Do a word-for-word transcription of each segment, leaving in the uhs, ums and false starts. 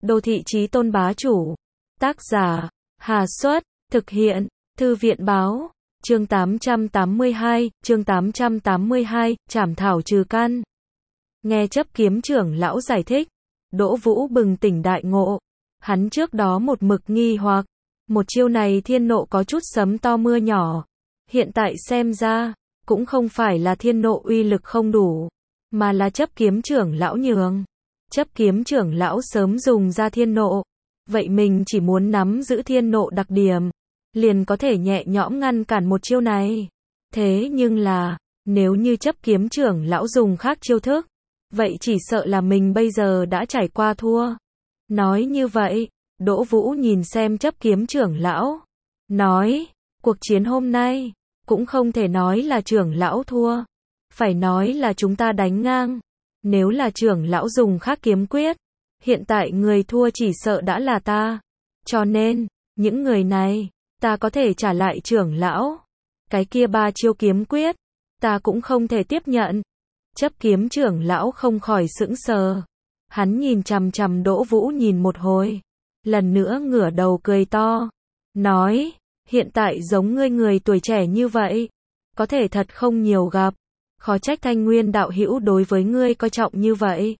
Đô thị chí tôn bá chủ. Tác giả, Hà Xuất, thực hiện, Thư viện Báo, chương tám trăm tám mươi hai, chương tám trăm tám mươi hai, trảm thảo trừ căn. Nghe chấp kiếm trưởng lão giải thích, Đỗ Vũ bừng tỉnh đại ngộ. Hắn trước đó một mực nghi hoặc, một chiêu này thiên nộ có chút sấm to mưa nhỏ. Hiện tại xem ra, cũng không phải là thiên nộ uy lực không đủ, mà là chấp kiếm trưởng lão nhường. Chấp kiếm trưởng lão sớm dùng ra thiên nộ, vậy mình chỉ muốn nắm giữ thiên nộ đặc điểm, liền có thể nhẹ nhõm ngăn cản một chiêu này. Thế nhưng là, nếu như chấp kiếm trưởng lão dùng khác chiêu thức, vậy chỉ sợ là mình bây giờ đã trải qua thua. Nói như vậy, Đỗ Vũ nhìn xem chấp kiếm trưởng lão, nói, cuộc chiến hôm nay, cũng không thể nói là trưởng lão thua, phải nói là chúng ta đánh ngang. Nếu là trưởng lão dùng khác kiếm quyết, hiện tại người thua chỉ sợ đã là ta. Cho nên, những người này, ta có thể trả lại trưởng lão. Cái kia ba chiêu kiếm quyết, ta cũng không thể tiếp nhận. Chấp kiếm trưởng lão không khỏi sững sờ. Hắn nhìn chằm chằm Đỗ Vũ nhìn một hồi, lần nữa ngửa đầu cười to, nói, hiện tại giống ngươi người tuổi trẻ như vậy, có thể thật không nhiều gặp. Khó trách Thanh Nguyên đạo hữu đối với ngươi coi trọng như vậy.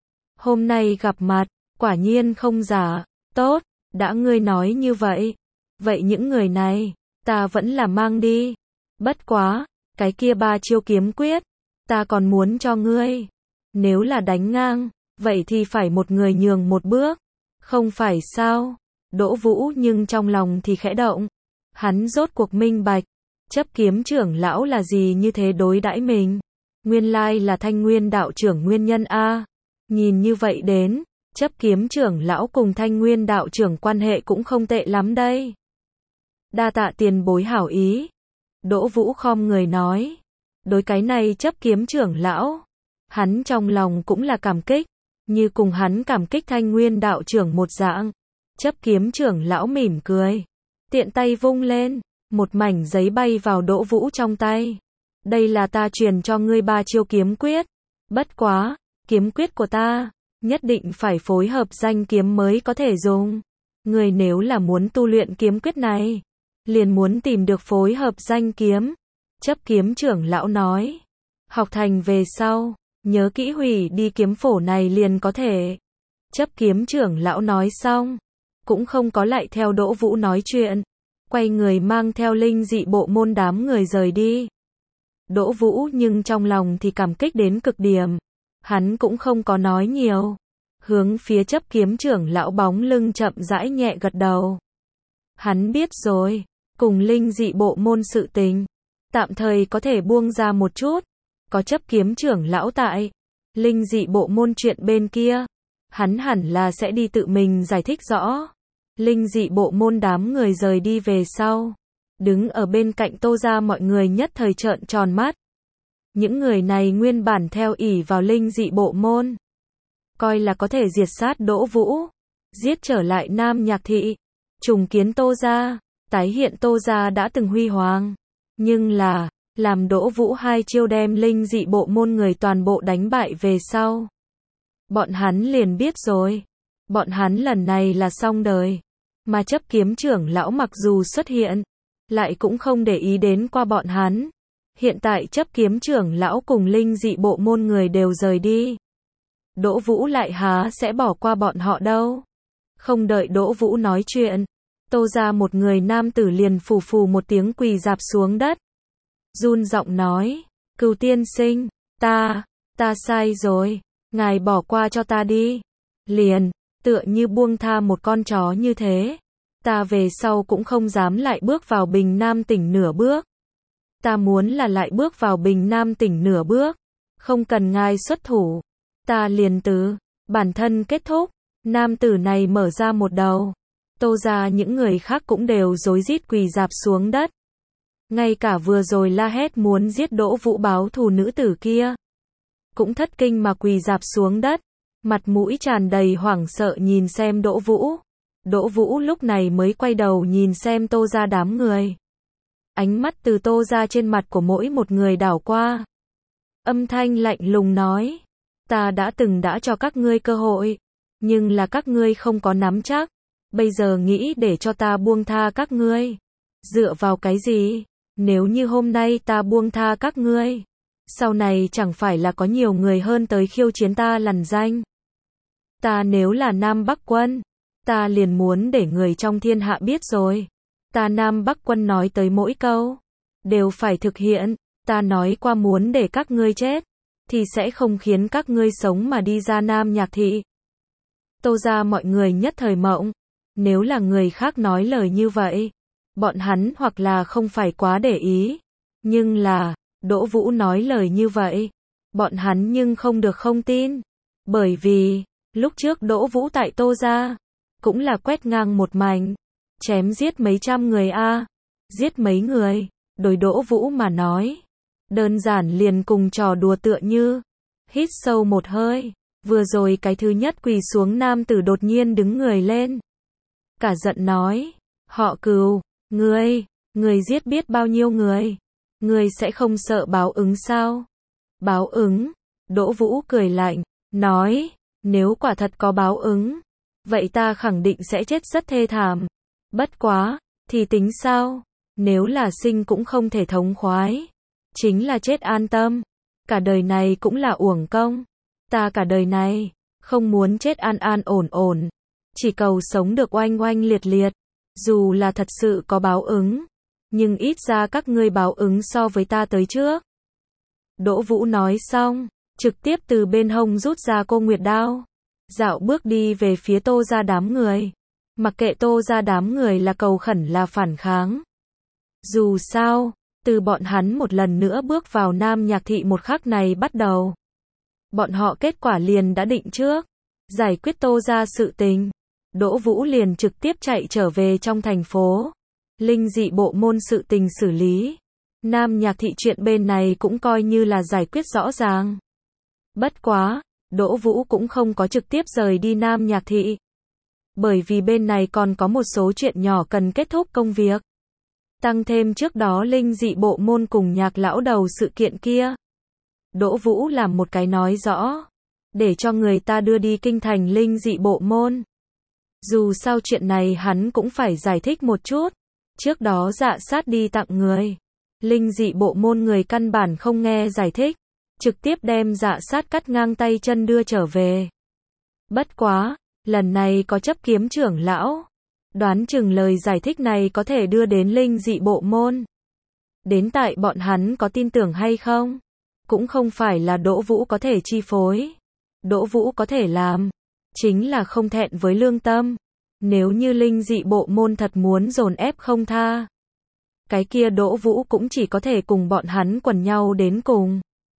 Hôm nay gặp mặt, quả nhiên không giả. Tốt, đã ngươi nói như vậy, vậy những người này, ta vẫn là mang đi. Bất quá, cái kia ba chiêu kiếm quyết, ta còn muốn cho ngươi. Nếu là đánh ngang, vậy thì phải một người nhường một bước. Không phải sao? Đỗ Vũ nhưng trong lòng thì khẽ động. Hắn rốt cuộc minh bạch. Chấp kiếm trưởng lão là gì như thế đối đãi mình? Nguyên lai là Thanh Nguyên đạo trưởng nguyên nhân a. Nhìn như vậy đến, chấp kiếm trưởng lão cùng Thanh Nguyên đạo trưởng quan hệ cũng không tệ lắm đây. Đa tạ tiền bối hảo ý. Đỗ Vũ khom người nói. Đối cái này chấp kiếm trưởng lão, hắn trong lòng cũng là cảm kích, như cùng hắn cảm kích Thanh Nguyên đạo trưởng một dạng. Chấp kiếm trưởng lão mỉm cười, tiện tay vung lên, một mảnh giấy bay vào Đỗ Vũ trong tay. Đây là ta truyền cho ngươi ba chiêu kiếm quyết. Bất quá, kiếm quyết của ta, nhất định phải phối hợp danh kiếm mới có thể dùng. Ngươi nếu là muốn tu luyện kiếm quyết này, liền muốn tìm được phối hợp danh kiếm. Chấp kiếm trưởng lão nói, học thành về sau, nhớ kỹ hủy đi kiếm phổ này liền có thể. Chấp kiếm trưởng lão nói xong, cũng không có lại theo Đỗ Vũ nói chuyện, quay người mang theo linh dị bộ môn đám người rời đi. Đỗ Vũ nhưng trong lòng thì cảm kích đến cực điểm, hắn cũng không có nói nhiều, hướng phía chấp kiếm trưởng lão bóng lưng chậm rãi nhẹ gật đầu. Hắn biết rồi, cùng linh dị bộ môn sự tình, tạm thời có thể buông ra một chút, có chấp kiếm trưởng lão tại, linh dị bộ môn chuyện bên kia, hắn hẳn là sẽ đi tự mình giải thích rõ. Linh dị bộ môn đám người rời đi về sau, đứng ở bên cạnh Tô gia mọi người nhất thời trợn tròn mắt. Những người này nguyên bản theo ỷ vào linh dị bộ môn, coi là có thể diệt sát Đỗ Vũ, giết trở lại Nam Nhạc thị, trùng kiến Tô gia, tái hiện Tô gia đã từng huy hoàng. Nhưng là, làm Đỗ Vũ hai chiêu đem linh dị bộ môn người toàn bộ đánh bại về sau, bọn hắn liền biết rồi, bọn hắn lần này là xong đời. Mà chấp kiếm trưởng lão mặc dù xuất hiện, lại cũng không để ý đến qua bọn hắn. Hiện tại chấp kiếm trưởng lão cùng linh dị bộ môn người đều rời đi. Đỗ Vũ lại há sẽ bỏ qua bọn họ đâu. Không đợi Đỗ Vũ nói chuyện, Tô ra một người nam tử liền phù phù một tiếng quỳ rạp xuống đất. Run giọng nói, Cửu tiên sinh, ta, ta sai rồi, ngài bỏ qua cho ta đi. Liền, tựa như buông tha một con chó như thế. Ta về sau cũng không dám lại bước vào Bình Nam tỉnh nửa bước. Ta muốn là lại bước vào Bình Nam tỉnh nửa bước, không cần ngài xuất thủ, ta liền từ bản thân kết thúc. Nam tử này mở ra một đầu, Tô ra những người khác cũng đều rối rít quỳ rạp xuống đất. Ngay cả vừa rồi la hét muốn giết Đỗ Vũ báo thù nữ tử kia, cũng thất kinh mà quỳ rạp xuống đất, mặt mũi tràn đầy hoảng sợ nhìn xem Đỗ Vũ. Đỗ Vũ lúc này mới quay đầu nhìn xem Tô ra đám người. Ánh mắt từ Tô ra trên mặt của mỗi một người đảo qua. Âm thanh lạnh lùng nói, ta đã từng đã cho các ngươi cơ hội, nhưng là các ngươi không có nắm chắc. Bây giờ nghĩ để cho ta buông tha các ngươi. Dựa vào cái gì? Nếu như hôm nay ta buông tha các ngươi, sau này chẳng phải là có nhiều người hơn tới khiêu chiến ta lằn danh. Ta nếu là Nam Bắc Quân, ta liền muốn để người trong thiên hạ biết rồi. Ta Nam Bắc Quân nói tới mỗi câu, đều phải thực hiện. Ta nói qua muốn để các ngươi chết, thì sẽ không khiến các ngươi sống mà đi ra Nam Nhạc Thị. Tô ra mọi người nhất thời mộng. Nếu là người khác nói lời như vậy, bọn hắn hoặc là không phải quá để ý. Nhưng là, Đỗ Vũ nói lời như vậy, bọn hắn nhưng không được không tin. Bởi vì, lúc trước Đỗ Vũ tại Tô ra, cũng là quét ngang một mảnh, chém giết mấy trăm người a, giết mấy người, đối Đỗ Vũ mà nói, đơn giản liền cùng trò đùa tựa như. Hít sâu một hơi, vừa rồi cái thứ nhất quỳ xuống nam tử đột nhiên đứng người lên. Cả giận nói, họ Cừu, ngươi, ngươi giết biết bao nhiêu người, ngươi sẽ không sợ báo ứng sao? Báo ứng? Đỗ Vũ cười lạnh, nói, nếu quả thật có báo ứng, vậy ta khẳng định sẽ chết rất thê thảm. Bất quá, thì tính sao? Nếu là sinh cũng không thể thống khoái, chính là chết an tâm, cả đời này cũng là uổng công. Ta cả đời này, không muốn chết an an ổn ổn, chỉ cầu sống được oanh oanh liệt liệt. Dù là thật sự có báo ứng, nhưng ít ra các ngươi báo ứng so với ta tới trước. Đỗ Vũ nói xong, trực tiếp từ bên hông rút ra cô nguyệt đao, dạo bước đi về phía Tô ra đám người. Mặc kệ Tô ra đám người là cầu khẩn là phản kháng. Dù sao, từ bọn hắn một lần nữa bước vào Nam Nhạc Thị một khắc này bắt đầu, bọn họ kết quả liền đã định trước. Giải quyết Tô ra sự tình, Đỗ Vũ liền trực tiếp chạy trở về trong thành phố. Linh dị bộ môn sự tình xử lý, Nam Nhạc Thị chuyện bên này cũng coi như là giải quyết rõ ràng. Bất quá, Đỗ Vũ cũng không có trực tiếp rời đi Nam Nhạc Thị, bởi vì bên này còn có một số chuyện nhỏ cần kết thúc công việc. Tăng thêm trước đó linh dị bộ môn cùng Nhạc lão đầu sự kiện kia, Đỗ Vũ làm một cái nói rõ, để cho người ta đưa đi kinh thành linh dị bộ môn. Dù sao chuyện này hắn cũng phải giải thích một chút. Trước đó Dạ Sát đi tặng người, linh dị bộ môn người căn bản không nghe giải thích, trực tiếp đem Dạ Sát cắt ngang tay chân đưa trở về. Bất quá, lần này có chấp kiếm trưởng lão, đoán chừng lời giải thích này có thể đưa đến linh dị bộ môn. Đến tại bọn hắn có tin tưởng hay không, cũng không phải là Đỗ Vũ có thể chi phối. Đỗ Vũ có thể làm, chính là không thẹn với lương tâm. Nếu như linh dị bộ môn thật muốn dồn ép không tha, cái kia Đỗ Vũ cũng chỉ có thể cùng bọn hắn quần nhau đến cùng.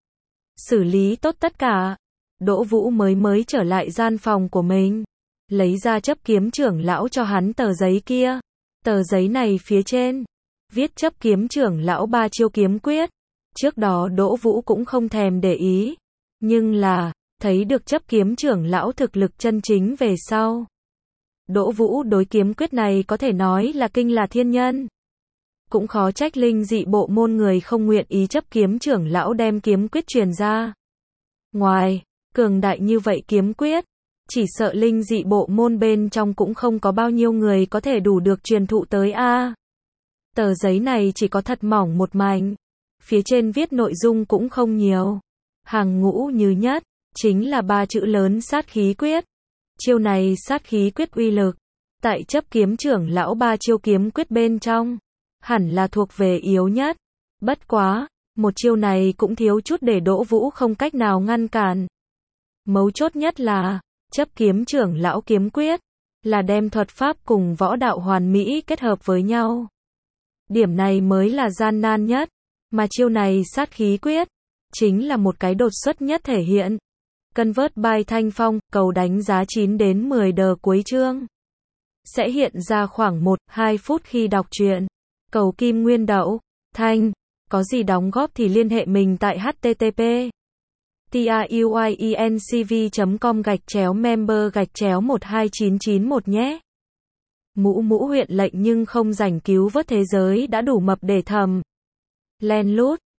Xử lý tốt tất cả, Đỗ Vũ mới mới trở lại gian phòng của mình, lấy ra chấp kiếm trưởng lão cho hắn tờ giấy kia. Tờ giấy này phía trên, viết chấp kiếm trưởng lão ba chiêu kiếm quyết. Trước đó Đỗ Vũ cũng không thèm để ý, nhưng là, thấy được chấp kiếm trưởng lão thực lực chân chính về sau. Đỗ Vũ đối kiếm quyết này có thể nói là kinh là thiên nhân. Cũng khó trách linh dị bộ môn người không nguyện ý chấp kiếm trưởng lão đem kiếm quyết truyền ra. Ngoài, cường đại như vậy kiếm quyết, chỉ sợ linh dị bộ môn bên trong cũng không có bao nhiêu người có thể đủ được truyền thụ tới a. Tờ giấy này chỉ có thật mỏng một mảnh, phía trên viết nội dung cũng không nhiều. Hàng ngũ như nhất, chính là ba chữ lớn sát khí quyết. Chiêu này sát khí quyết uy lực, tại chấp kiếm trưởng lão ba chiêu kiếm quyết bên trong, hẳn là thuộc về yếu nhất. Bất quá, một chiêu này cũng thiếu chút để Đỗ Vũ không cách nào ngăn cản. Mấu chốt nhất là, chấp kiếm trưởng lão kiếm quyết, là đem thuật pháp cùng võ đạo hoàn mỹ kết hợp với nhau. Điểm này mới là gian nan nhất, mà chiêu này sát khí quyết, chính là một cái đột xuất nhất thể hiện. Convert by Thanh Phong, cầu đánh giá chín đến mười đờ cuối chương. Sẽ hiện ra khoảng một đến hai phút khi đọc truyện. Cầu Kim Nguyên Đậu, Thanh, có gì đóng góp thì liên hệ mình tại h t t p truyencv chấm com gạch chéo member gạch chéo một hai chín chín một nhé. Mũ mũ huyện lệnh nhưng không rảnh cứu vớt thế giới đã đủ mập để thầm. Len lút.